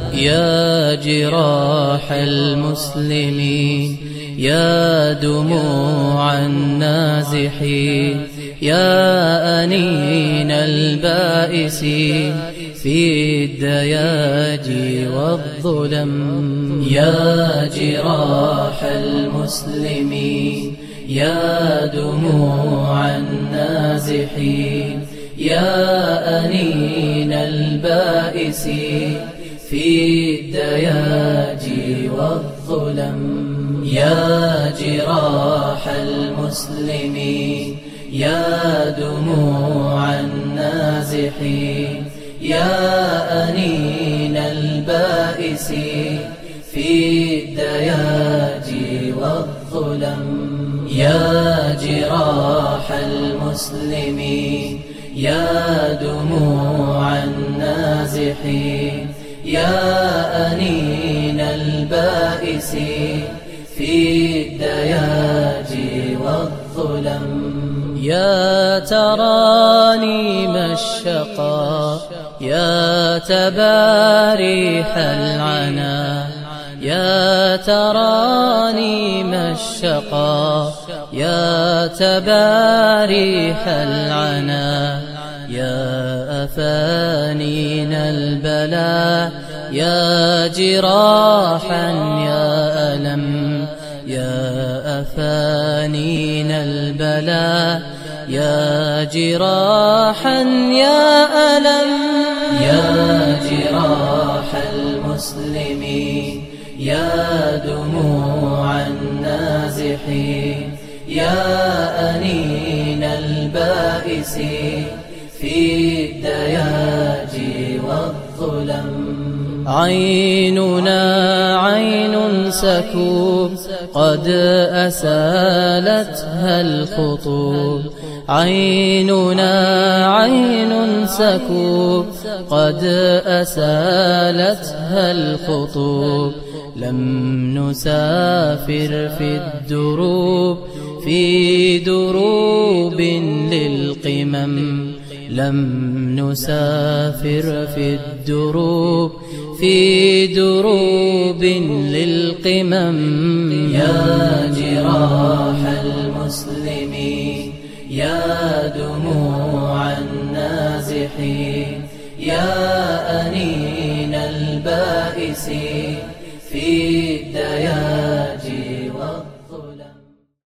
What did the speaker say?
يا جراح المسلمين، يا دموع النازحين، يا أنين البائسين في الدياجي والظلم. يا جراح المسلمين، يا دموع النازحين، يا أنين البائسين في الدياجي والظلم. يا جراح المسلمين، يا دموع النازحين، يا أنين البائسين في الدياجي والظلم. يا جراح المسلمين، يا دموع النازحين، يا أنين البائسين في الدياجي والظلم. يا ترانيم الشقاء، يا تباريح العنا، يا ترانيم الشقاء، يا تباريح العنا، يا أفانين البلاء، يا جراحا يا ألم، يا أفانين البلاء، يا جراحا يا ألم. يا جراح المسلمين، يا دموع النازحين، يا أنين البائسين في الدياجي والظلم. عيننا عين سكوب قد أسالتها الخطوب، عيننا عين سكوب قد أسالتها الخطوب. لم نسافر في الدروب، في دروب للقمم، لم نسافر في الدروب، في دروب للقمم. يا جراح المسلمين، يا دموع النازحين، يا أنين البائسين في الدياجي